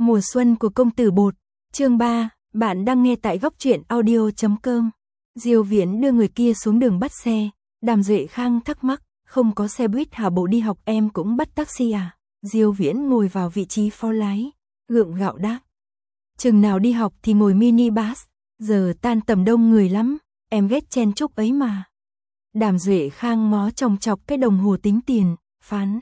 Mùa xuân của công tử bột, chương 3, bạn đang nghe tại góc truyện audio.com. Diêu Viễn đưa người kia xuống đường bắt xe, Đàm Duệ Khang thắc mắc, không có xe buýt hả, bộ đi học em cũng bắt taxi à? Diêu Viễn ngồi vào vị trí phó lái, gượng gạo đáp. Chừng nào đi học thì ngồi mini bus, giờ tan tầm đông người lắm, em ghét chen chúc ấy mà. Đàm Duệ Khang ngó chòng chọc cái đồng hồ tính tiền, phán.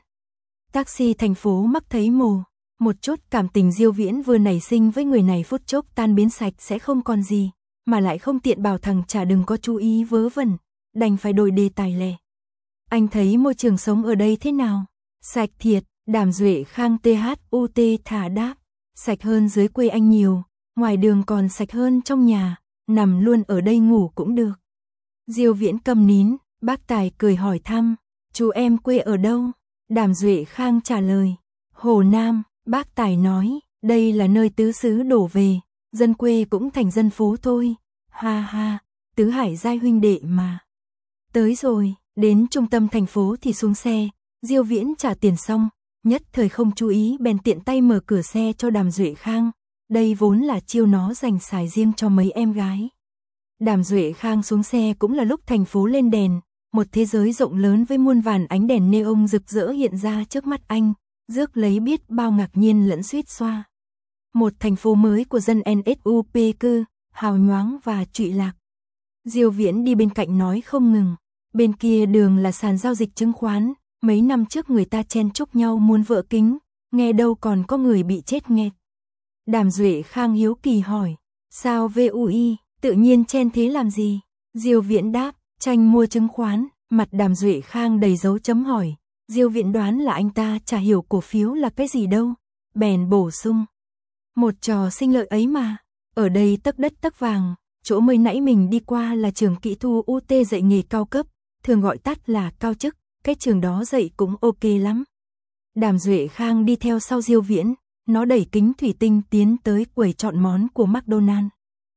Taxi thành phố mắc thấy mồ. Một chút cảm tình Diêu Viễn vừa nảy sinh với người này phút chốc tan biến sạch sẽ không còn gì, mà lại không tiện bảo thằng chả đừng có chú ý vớ vẩn, đành phải đổi đề tài lẻ. Anh thấy môi trường sống ở đây thế nào? Sạch thiệt, Đàm Duệ Khang THUT thả đáp. Sạch hơn dưới quê anh nhiều, ngoài đường còn sạch hơn trong nhà, nằm luôn ở đây ngủ cũng được. Diêu Viễn câm nín, bác Tài cười hỏi thăm, chú em quê ở đâu? Đàm Duệ Khang trả lời, Hồ Nam. Bác Tài nói, đây là nơi tứ xứ đổ về, dân quê cũng thành dân phố thôi. Ha ha, tứ hải giai huynh đệ mà. Tới rồi, đến trung tâm thành phố thì xuống xe, Diêu Viễn trả tiền xong, nhất thời không chú ý bèn tiện tay mở cửa xe cho Đàm Duệ Khang. Đây vốn là chiêu nó dành xài riêng cho mấy em gái. Đàm Duệ Khang xuống xe cũng là lúc thành phố lên đèn, một thế giới rộng lớn với muôn vàn ánh đèn neon rực rỡ hiện ra trước mắt anh. Rước lấy biết bao ngạc nhiên lẫn suýt xoa. Một thành phố mới của dân NSUP cư, hào nhoáng và trụy lạc. Diêu Viễn đi bên cạnh nói không ngừng. Bên kia đường là sàn giao dịch chứng khoán. Mấy năm trước người ta chen chúc nhau muốn vỡ kính, nghe đâu còn có người bị chết nghẹt. Đàm Duệ Khang hiếu kỳ hỏi, sao VUI, tự nhiên chen thế làm gì? Diêu Viễn đáp, tranh mua chứng khoán. Mặt Đàm Duệ Khang đầy dấu chấm hỏi. Diêu Viễn đoán là anh ta chả hiểu cổ phiếu là cái gì đâu, bèn bổ sung. Một trò sinh lợi ấy mà, ở đây tấc đất tấc vàng, chỗ mới nãy mình đi qua là trường kỹ thu UT dạy nghề cao cấp, thường gọi tắt là cao chức, cái trường đó dạy cũng ok lắm. Đàm Duệ Khang đi theo sau Diêu Viễn, nó đẩy kính thủy tinh tiến tới quầy chọn món của McDonald's.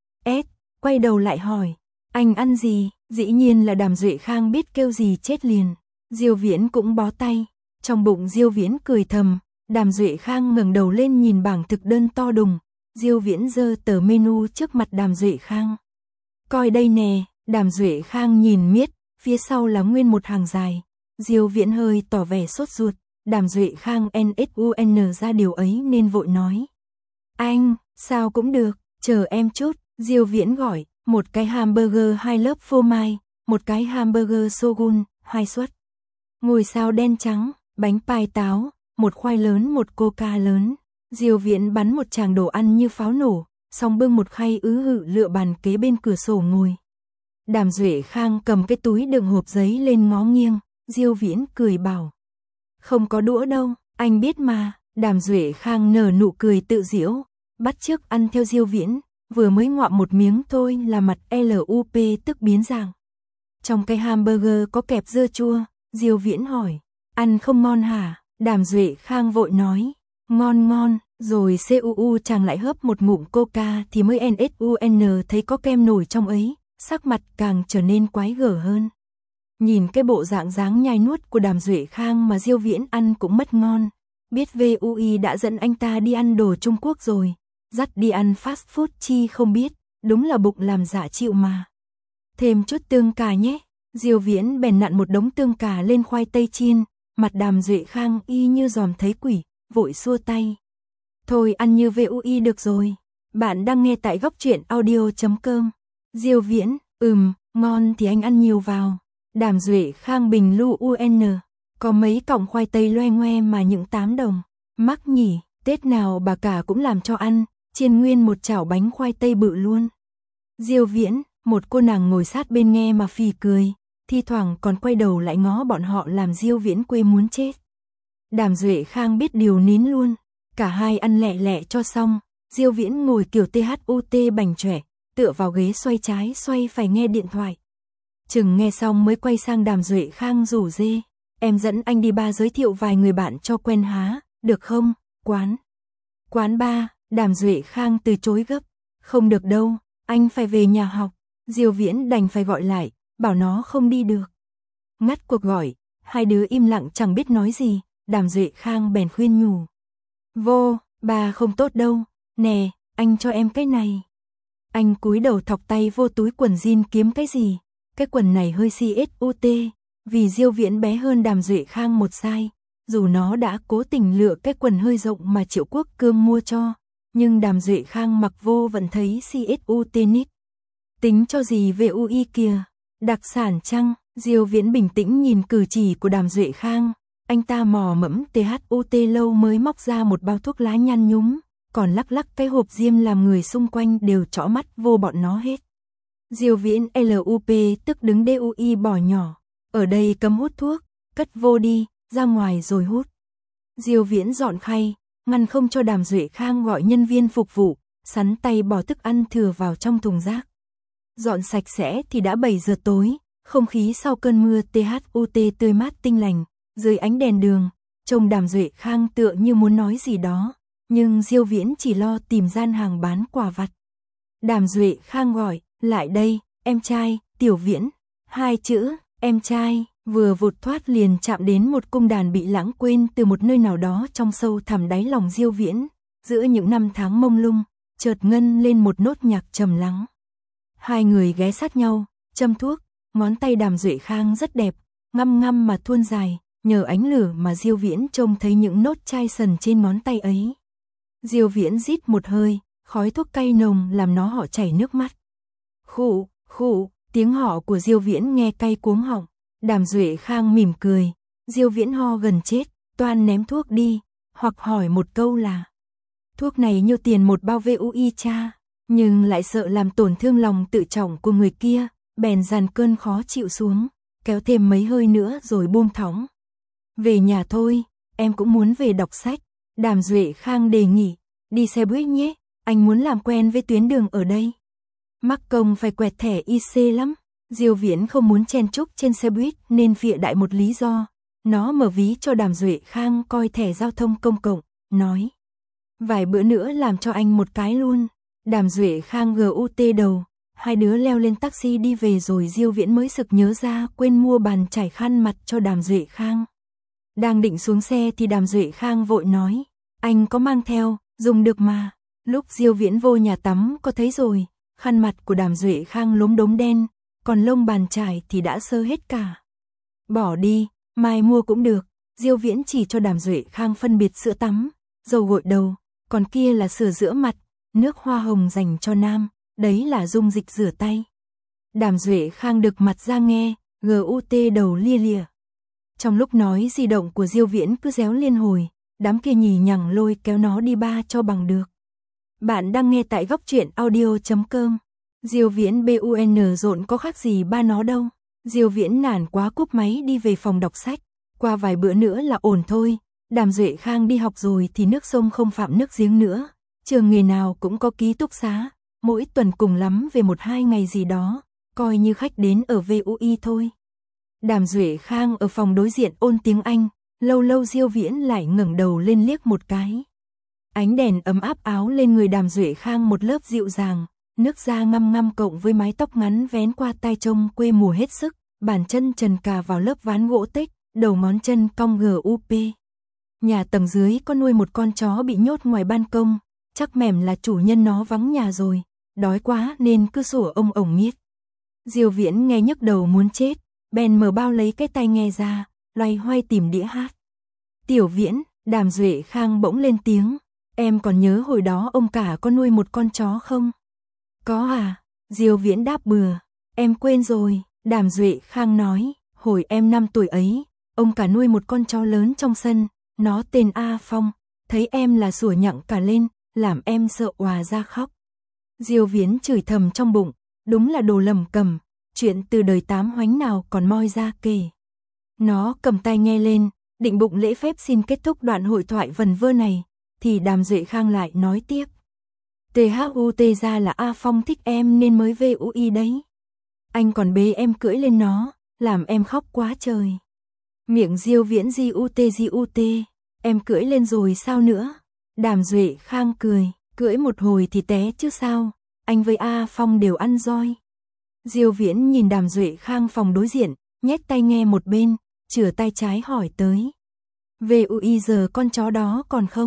Quay đầu lại hỏi, anh ăn gì? Dĩ nhiên là Đàm Duệ Khang biết kêu gì chết liền. Diêu Viễn cũng bó tay, trong bụng Diêu Viễn cười thầm, Đàm Duệ Khang ngẩng đầu lên nhìn bảng thực đơn to đùng, Diêu Viễn giơ tờ menu trước mặt Đàm Duệ Khang. Coi đây nè, Đàm Duệ Khang nhìn miết, phía sau là nguyên một hàng dài. Diêu Viễn hơi tỏ vẻ sốt ruột, Đàm Duệ Khang NSUN ra điều ấy nên vội nói. Anh, sao cũng được, chờ em chút, Diêu Viễn gọi, một cái hamburger 2 lớp phô mai, một cái hamburger shogun, 2 suất. Ngôi sao đen trắng, bánh pai táo, một khoai lớn một coca lớn. Diêu Viễn bắn một tràng đồ ăn như pháo nổ, xong bưng một khay hự lựa bàn kế bên cửa sổ ngồi. Đàm Duệ Khang cầm cái túi đựng hộp giấy lên ngó nghiêng, Diêu Viễn cười bảo. Không có đũa đâu, anh biết mà. Đàm Duệ Khang nở nụ cười tự giễu, bắt chước ăn theo Diêu Viễn, vừa mới ngoạm một miếng thôi là mặt LUP tức biến dạng. Trong cái hamburger có kẹp dưa chua. Diêu Viễn hỏi, ăn không ngon hả? Đàm Duệ Khang vội nói, ngon, rồi CUU chàng lại hớp một ngụm coca thì mới NSUN thấy có kem nổi trong ấy, sắc mặt càng trở nên quái gở hơn. Nhìn cái bộ dạng dáng nhai nuốt của Đàm Duệ Khang mà Diêu Viễn ăn cũng mất ngon, biết VUI đã dẫn anh ta đi ăn đồ Trung Quốc rồi, dắt đi ăn fast food chi không biết, đúng là bụng làm giả chịu mà. Thêm chút tương cà nhé. Diêu Viễn bèn nặn một đống tương cà lên khoai tây chiên, mặt Đàm Duệ Khang y như dòm thấy quỷ, vội xua tay. Thôi ăn như VUI được rồi. Bạn đang nghe tại góc truyện audio.com. Diêu Viễn, ngon thì anh ăn nhiều vào. Đàm Duệ Khang bình lưu UN, có mấy cọng khoai tây loe ngoe mà những 8 đồng. Mắc nhỉ, Tết nào bà cả cũng làm cho ăn, chiên nguyên một chảo bánh khoai tây bự luôn. Diêu Viễn, một cô nàng ngồi sát bên nghe mà phì cười. Thi thoảng còn quay đầu lại ngó bọn họ làm Diêu Viễn quê muốn chết. Đàm Duệ Khang biết điều nín luôn, cả hai ăn lẹ lẹ cho xong, Diêu Viễn ngồi kiểu THUT bành chỏe, tựa vào ghế xoay trái xoay phải nghe điện thoại. Chừng nghe xong mới quay sang Đàm Duệ Khang rủ rê, em dẫn anh đi bar giới thiệu vài người bạn cho quen há, được không? Quán bar, Đàm Duệ Khang từ chối gấp, không được đâu, anh phải về nhà học. Diêu Viễn đành phải gọi lại, bảo nó không đi được. Ngắt cuộc gọi, hai đứa im lặng chẳng biết nói gì, Đàm Duệ Khang bèn khuyên nhủ. Vô, Ba không tốt đâu, nè, anh cho em cái này. Anh cúi đầu thọc tay vô túi quần jean kiếm cái gì, cái quần này hơi CSUT, vì Diêu Viễn bé hơn Đàm Duệ Khang một size, dù nó đã cố tình lựa cái quần hơi rộng mà Triệu Quốc Cương mua cho, nhưng Đàm Duệ Khang mặc vô vẫn thấy CSUT nít. Tính cho gì về UI kìa, đặc sản chăng? Diêu Viễn bình tĩnh nhìn cử chỉ của Đàm Duệ Khang, anh ta mò mẫm THUT lâu mới móc ra một bao thuốc lá nhăn nhúm, còn lắc lắc cái hộp diêm làm người xung quanh đều trõ mắt vô bọn nó hết. Diêu Viễn LUP tức đứng DUI bỏ nhỏ, ở đây cấm hút thuốc, cất vô đi, ra ngoài rồi hút. Diêu Viễn dọn khay, ngăn không cho Đàm Duệ Khang gọi nhân viên phục vụ, sắn tay bỏ thức ăn thừa vào trong thùng rác. Dọn sạch sẽ thì đã 7 giờ tối, không khí sau cơn mưa THUT tươi mát tinh lành, dưới ánh đèn đường, trông Đàm Duệ Khang tựa như muốn nói gì đó, nhưng Diêu Viễn chỉ lo tìm gian hàng bán quà vặt. Đàm Duệ Khang gọi, lại đây, em trai, Tiểu Viễn, 2 chữ, em trai, vừa vụt thoát liền chạm đến một cung đàn bị lãng quên từ một nơi nào đó trong sâu thẳm đáy lòng Diêu Viễn, giữa những năm tháng mông lung, chợt ngân lên một nốt nhạc trầm lắng. Hai người ghé sát nhau, châm thuốc, ngón tay Đàm Duệ Khang rất đẹp, ngăm ngăm mà thuôn dài, nhờ ánh lửa mà Diêu Viễn trông thấy những nốt chai sần trên ngón tay ấy. Diêu Viễn rít một hơi, khói thuốc cay nồng làm nó họ chảy nước mắt. Khụ, khụ, tiếng họ của Diêu Viễn nghe cay cuống họng. Đàm Duệ Khang mỉm cười, Diêu Viễn ho gần chết, toan ném thuốc đi, hoặc hỏi một câu là: thuốc này nhiêu tiền một bao VUI cha? Nhưng lại sợ làm tổn thương lòng tự trọng của người kia, bèn dàn cơn khó chịu xuống, kéo thêm mấy hơi nữa rồi buông thõng. Về nhà thôi, em cũng muốn về đọc sách. Đàm Duệ Khang đề nghị, đi xe buýt nhé, anh muốn làm quen với tuyến đường ở đây. Mắc công phải quẹt thẻ IC lắm. Diêu Viễn không muốn chen chúc trên xe buýt nên vịa đại một lý do. Nó mở ví cho Đàm Duệ Khang coi thẻ giao thông công cộng, nói: vài bữa nữa làm cho anh một cái luôn. Đàm Duệ Khang GUT đầu, hai đứa leo lên taxi đi về rồi Diêu Viễn mới sực nhớ ra quên mua bàn chải khăn mặt cho Đàm Duệ Khang. Đang định xuống xe thì Đàm Duệ Khang vội nói: anh có mang theo, dùng được mà. Lúc Diêu Viễn vô nhà tắm có thấy rồi, khăn mặt của Đàm Duệ Khang lốm đốm đen, còn lông bàn chải thì đã sơ hết cả. Bỏ đi, mai mua cũng được. Diêu Viễn chỉ cho Đàm Duệ Khang phân biệt sữa tắm, dầu gội đầu, còn kia là sữa rửa mặt, nước hoa hồng dành cho nam, đấy là dung dịch rửa tay. Đàm Duệ Khang đực mặt ra nghe, GUT đầu lia lịa. Trong lúc nói di động của Diêu Viễn cứ réo liên hồi, đám kia nhì nhằng lôi kéo nó đi ba cho bằng được. Bạn đang nghe tại góc truyện audio.com. Diêu Viễn BUN rộn có khác gì ba nó đâu. Diêu Viễn nản quá cúp máy đi về phòng đọc sách. Qua vài bữa nữa là ổn thôi. Đàm Duệ Khang đi học rồi thì nước sông không phạm nước giếng nữa. Trường nghề nào cũng có ký túc xá. Mỗi tuần cùng lắm về 1-2 ngày gì đó. Coi như khách đến ở VUI thôi. Đàm Duệ Khang ở phòng đối diện ôn tiếng Anh. Lâu lâu Diêu Viễn lại ngẩng đầu lên liếc một cái. Ánh đèn ấm áp áo lên người Đàm Duệ Khang một lớp dịu dàng. Nước da ngăm ngăm cộng với mái tóc ngắn vén qua tai trông quê mùa hết sức, bàn chân trần cà vào lớp ván gỗ tích, đầu ngón chân cong GUP. Nhà tầng dưới có nuôi một con chó bị nhốt ngoài ban công, chắc mẻm là chủ nhân nó vắng nhà rồi, đói quá nên cứ sủa ông ổng miết. Diêu Viễn nghe nhức đầu muốn chết, bèn mở bao lấy cái tai nghe ra, loay hoay tìm đĩa hát. Tiểu Viễn, Đàm Duệ Khang bỗng lên tiếng, em còn nhớ hồi đó ông cả có nuôi một con chó không? Có à? Diêu Viễn đáp bừa, em quên rồi. Đàm Duệ Khang nói, hồi em 5 tuổi ấy, ông cả nuôi một con chó lớn trong sân, nó tên A Phong, thấy em là sủa nhặng cả lên, làm em sợ òa ra khóc. Diêu Viễn chửi thầm trong bụng, đúng là đồ lầm cầm, chuyện từ đời tám hoánh nào còn moi ra kể. Nó cầm tai nghe lên, định bụng lễ phép xin kết thúc đoạn hội thoại vần vơ này, thì Đàm Duệ Khang lại nói tiếp. THUT ra là A Phong thích em nên mới VUI đấy. Anh còn bế em cưỡi lên nó, làm em khóc quá trời. Miệng Diêu Viễn GUT, em cưỡi lên rồi sao nữa? Đàm Duệ Khang cười, cưỡi một hồi thì té chứ sao, anh với A Phong đều ăn roi. Diêu Viễn nhìn Đàm Duệ Khang phòng đối diện, nhét tai nghe một bên, chửa tay trái hỏi tới. VUI giờ con chó đó còn không?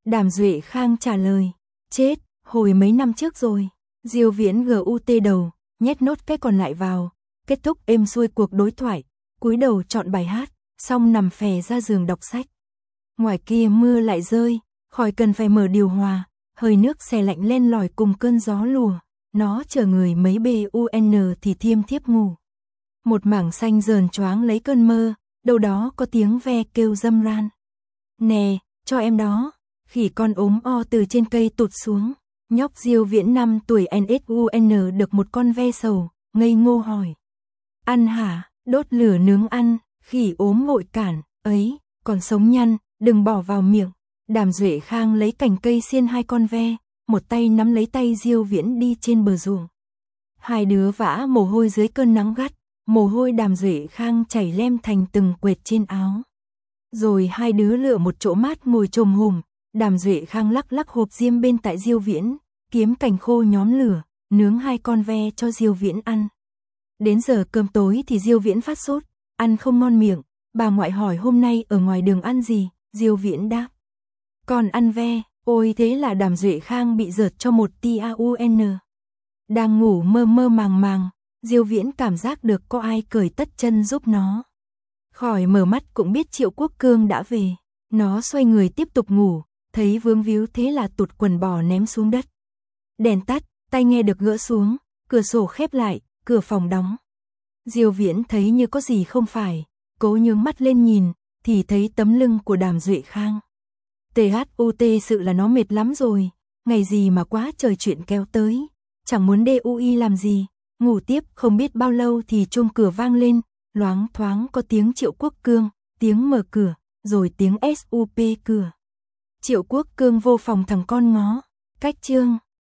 Đàm Duệ Khang trả lời. Chết, hồi mấy năm trước rồi. Diêu Viễn GUT đầu, nhét nốt cái còn lại vào. Kết thúc êm xuôi cuộc đối thoại, cúi đầu chọn bài hát, xong nằm phè ra giường đọc sách. Ngoài kia mưa lại rơi, khỏi cần phải mở điều hòa, hơi nước xe lạnh len lỏi cùng cơn gió lùa. Nó chờ người mấy BUN thì thiêm thiếp ngủ. Một mảng xanh dờn choáng lấy cơn mơ, đâu đó có tiếng ve kêu râm ran. Nè, cho em đó. Khỉ con ốm o từ trên cây tụt xuống. Nhóc Diêu Viễn 5 tuổi NSUN được một con ve sầu, ngây ngô hỏi. Ăn hả? Đốt lửa nướng ăn. Khỉ ốm vội cản. Ấy, còn sống nhăn, đừng bỏ vào miệng. Đàm Duệ Khang lấy cành cây xiên hai con ve, một tay nắm lấy tay Diêu Viễn đi trên bờ ruộng. Hai đứa vã mồ hôi dưới cơn nắng gắt, mồ hôi Đàm Duệ Khang chảy lem thành từng quệt trên áo. Rồi hai đứa lựa một chỗ mát ngồi chồm hùm, Đàm Duệ Khang lắc lắc hộp diêm bên tại Diêu Viễn, kiếm cành khô nhóm lửa, nướng hai con ve cho Diêu Viễn ăn. Đến giờ cơm tối thì Diêu Viễn phát sốt, ăn không ngon miệng, bà ngoại hỏi hôm nay ở ngoài đường ăn gì, Diêu Viễn đáp. Còn ăn ve, ôi thế là Đàm Duệ Khang bị dợt cho một TAUN. Đang ngủ mơ mơ màng màng, Diêu Viễn cảm giác được có ai cởi tất chân giúp nó. Khỏi mở mắt cũng biết Triệu Quốc Cương đã về, nó xoay người tiếp tục ngủ, thấy vướng víu thế là tụt quần bò ném xuống đất. Đèn tắt, tai nghe được gỡ xuống, cửa sổ khép lại, cửa phòng đóng. Diêu Viễn thấy như có gì không phải, cố nhướng mắt lên nhìn, thì thấy tấm lưng của Đàm Duệ Khang. THUT sự là nó mệt lắm rồi, ngày gì mà quá trời chuyện kéo tới, chẳng muốn DUI làm gì, ngủ tiếp không biết bao lâu thì chuông cửa vang lên, loáng thoáng có tiếng Triệu Quốc Cương, tiếng mở cửa, rồi tiếng SUP cửa. Triệu Quốc Cương vô phòng thằng con ngó, cách chương.